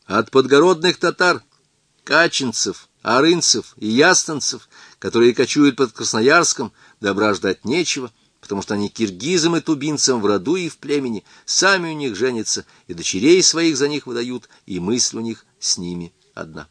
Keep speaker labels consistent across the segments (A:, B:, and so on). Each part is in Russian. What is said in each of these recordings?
A: от подгородных татар, качинцев, арынцев и ястанцев, которые кочуют под Красноярском, добра ждать нечего, потому что они киргизам и тубинцам в роду и в племени, сами у них женятся, и дочерей своих за них выдают, и мысль у них с ними одна.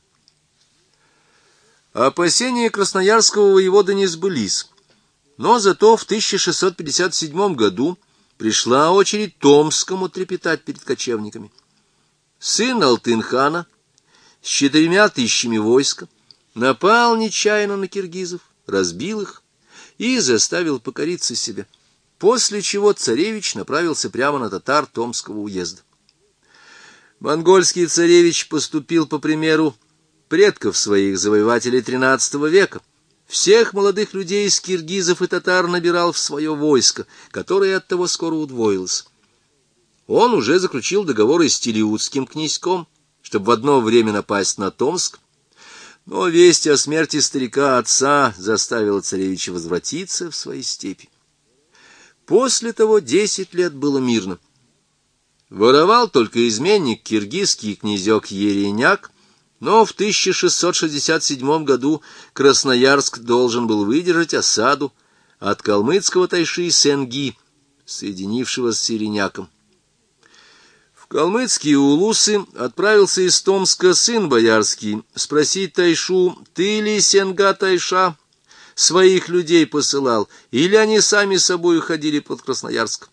A: Опасения красноярского воевода не сбылись, но зато в 1657 году пришла очередь Томскому трепетать перед кочевниками. Сын Алтын-хана с 4000 войска напал нечаянно на киргизов, разбил их и заставил покориться себе, после чего царевич направился прямо на татар Томского уезда. Монгольский царевич поступил по примеру предков своих завоевателей XIII века. Всех молодых людей из киргизов и татар набирал в свое войско, которое оттого скоро удвоилось. Он уже заключил договоры с Телиутским князьком, чтобы в одно время напасть на Томск, но весть о смерти старика-отца заставила царевича возвратиться в свои степи. После того 10 лет было мирно. Воровал только изменник киргизский князек Ереняк, но в 1667 году Красноярск должен был выдержать осаду от калмыцкого тайши Сенги, соединившегося с Ереняком. В калмыцкие улусы отправился из Томска сын боярский спросить тайшу: «Ты ли, Сенга тайша, своих людей посылал, или они сами собой ходили под Красноярск?»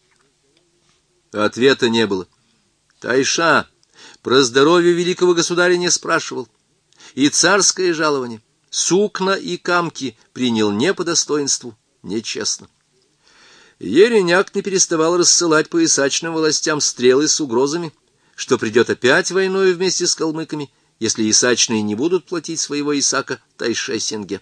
A: Ответа не было. Тайша про здоровье великого государя не спрашивал, и царское жалование, сукна и камки принял не по достоинству, нечестно. Ереняк не переставал рассылать по исачным властям стрелы с угрозами, что придет опять войною вместе с калмыками, если исачные не будут платить своего исака Тайше-Сенге.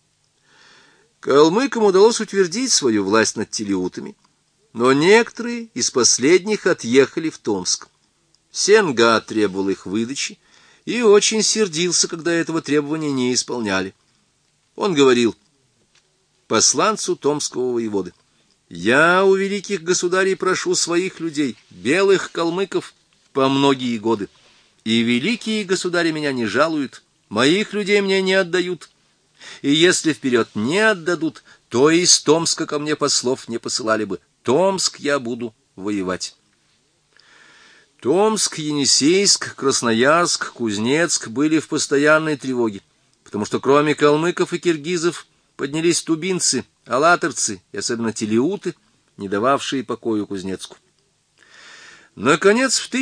A: Калмыкам удалось утвердить свою власть над телеутами, но некоторые из последних отъехали в Томск. Сенга требовал их выдачи и очень сердился, когда этого требования не исполняли. Он говорил посланцу томского воеводы: «Я у великих государей прошу своих людей, белых калмыков, по многие годы, и великие государи меня не жалуют, моих людей мне не отдают, и если вперед не отдадут, то из Томска ко мне послов не посылали бы, Томск я буду воевать». Томск, Енисейск, Красноярск, Кузнецк были в постоянной тревоге, потому что кроме калмыков и киргизов поднялись тубинцы, алатырцы и особенно телеуты, не дававшие покою Кузнецку. Наконец, в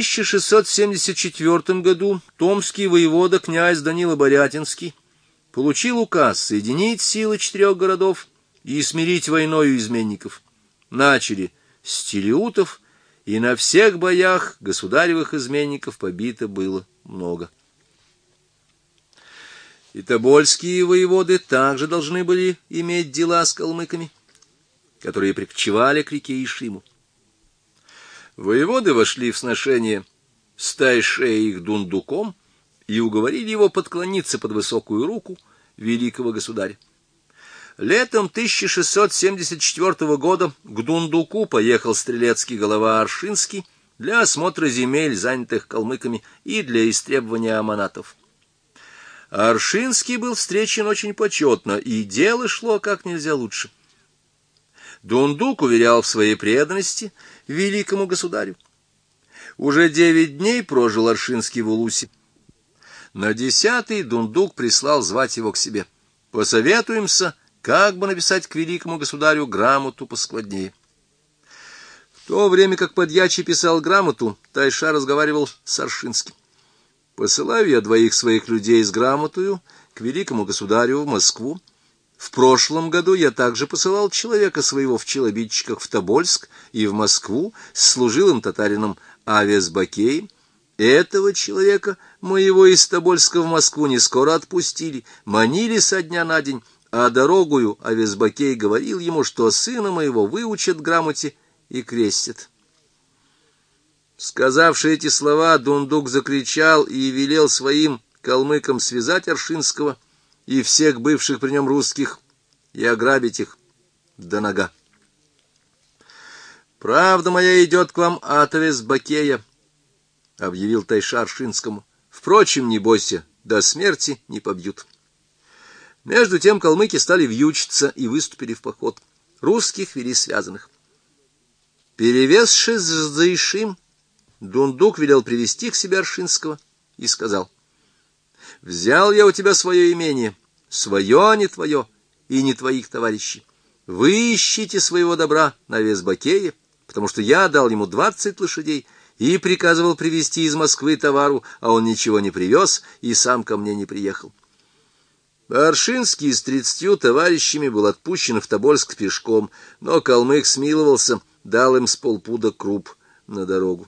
A: 1674 году томский воевода князь Данила Борятинский получил указ соединить силы 4 городов и смирить войною изменников. Начали с телеутов, и на всех боях государевых изменников побито было много. И тобольские воеводы также должны были иметь дела с калмыками, которые прикочевали к реке Ишиму. Воеводы вошли в сношение с Тайшей их Дундуком и уговорили его подклониться под высокую руку великого государя. Летом 1674 года к Дундуку поехал стрелецкий голова Аршинский для осмотра земель, занятых калмыками, и для истребования аманатов. Аршинский был встречен очень почетно, и дело шло как нельзя лучше. Дундук уверял в своей преданности великому государю. Уже 9 дней прожил Аршинский в Улусе. На 10-й Дундук прислал звать его к себе. «Посоветуемся, как бы написать к великому государю грамоту поскладнее». В то время как подьячий писал грамоту, Тайша разговаривал с Аршинским. «Посылаю я 2 своих людей с грамотою к великому государю в Москву. В прошлом году я также посылал человека своего в челобитчиках в Тобольск и в Москву с служилым татарином Авесбакеем. Этого человека моего из Тобольска в Москву не скоро отпустили, манили со дня на день, а дорогою Авесбакей говорил ему, что сына моего выучат грамоте и крестят». Сказавши эти слова, Дундук закричал и велел своим калмыкам связать Аршинского и всех бывших при нем русских и ограбить их до нога. «Правда моя идет к вам от Авесбакея», — объявил Тайша Аршинскому. Впрочем, не бойся, до смерти не побьют. Между тем калмыки стали вьючиться и выступили в поход. Русских вели связанных. Перевезшись за Ишим, Дундук велел привести к себе Аршинского и сказал: «Взял я у тебя свое имение, свое, а не твое, и не твоих товарищей. Вы ищите своего добра на Весбакее, потому что я дал ему 20 лошадей и приказывал привезти из Москвы товару, а он ничего не привез и сам ко мне не приехал». Аршинский с 30 товарищами был отпущен в Тобольск пешком, но калмык смиловался, дал им с полпуда круп на дорогу.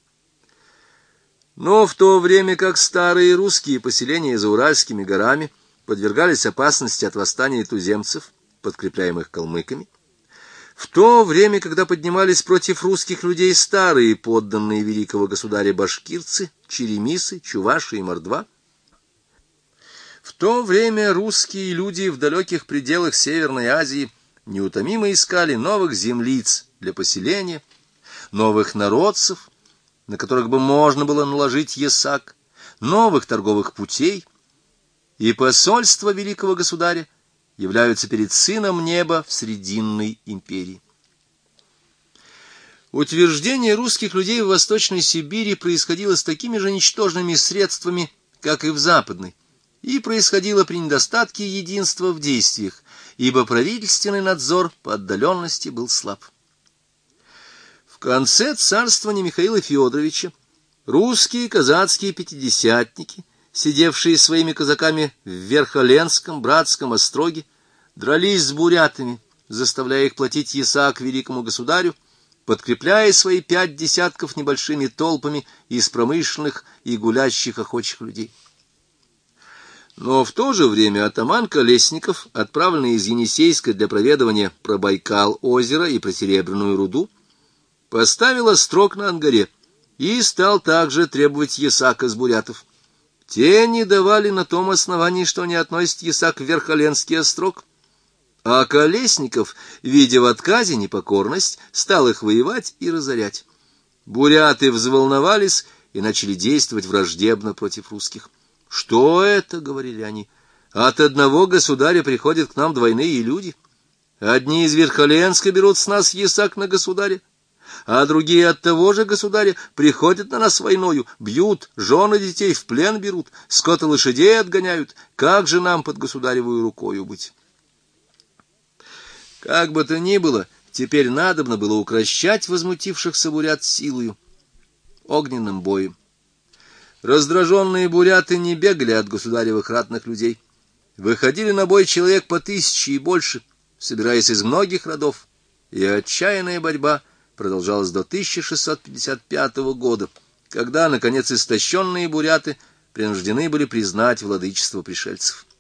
A: Но в то время как старые русские поселения за Уральскими горами подвергались опасности от восстания туземцев, подкрепляемых калмыками, в то время, когда поднимались против русских людей старые подданные великого государя башкирцы, черемисы, чуваши и мордва, в то время русские люди в далеких пределах Северной Азии неутомимо искали новых землиц для поселения, новых народцев, на которых бы можно было наложить ясак, новых торговых путей, и посольства великого государя являются перед сыном неба в Срединной империи. Утверждение русских людей в Восточной Сибири происходило с такими же ничтожными средствами, как и в Западной, и происходило при недостатке единства в действиях, ибо правительственный надзор по отдаленности был слаб. В конце царствования Михаила Федоровича русские казацкие пятидесятники, сидевшие своими казаками в Верхоленском братском остроге, дрались с бурятами, заставляя их платить ясак великому государю, подкрепляя свои 5 десятков небольшими толпами из промышленных и гулящих охочих людей. Но в то же время атаман Колесников, отправленный из Енисейска для проведывания про Байкал-озеро и про Серебряную руду, поставил острог на Ангаре и стал также требовать ясака с бурятов. Те не давали на том основании, что они относят ясак в Верхоленский острог, а Колесников, видя в отказе непокорность, стал их воевать и разорять. Буряты взволновались и начали действовать враждебно против русских. «Что это, — говорили они, — от одного государя приходят к нам двойные люди. Одни из Верхоленска берут с нас ясак на государя, а другие от того же государя приходят на нас войною, бьют, жен и детей в плен берут, скот и лошадей отгоняют. Как же нам под государевую рукою быть?» Как бы то ни было, теперь надобно было укрощать возмутившихся бурят силою, огненным боем. Раздраженные буряты не бегали от государевых ратных людей. Выходили на бой человек по 1000 и больше, собираясь из многих родов, и отчаянная борьба продолжалась до 1655 года, когда, наконец, истощенные буряты принуждены были признать владычество пришельцев.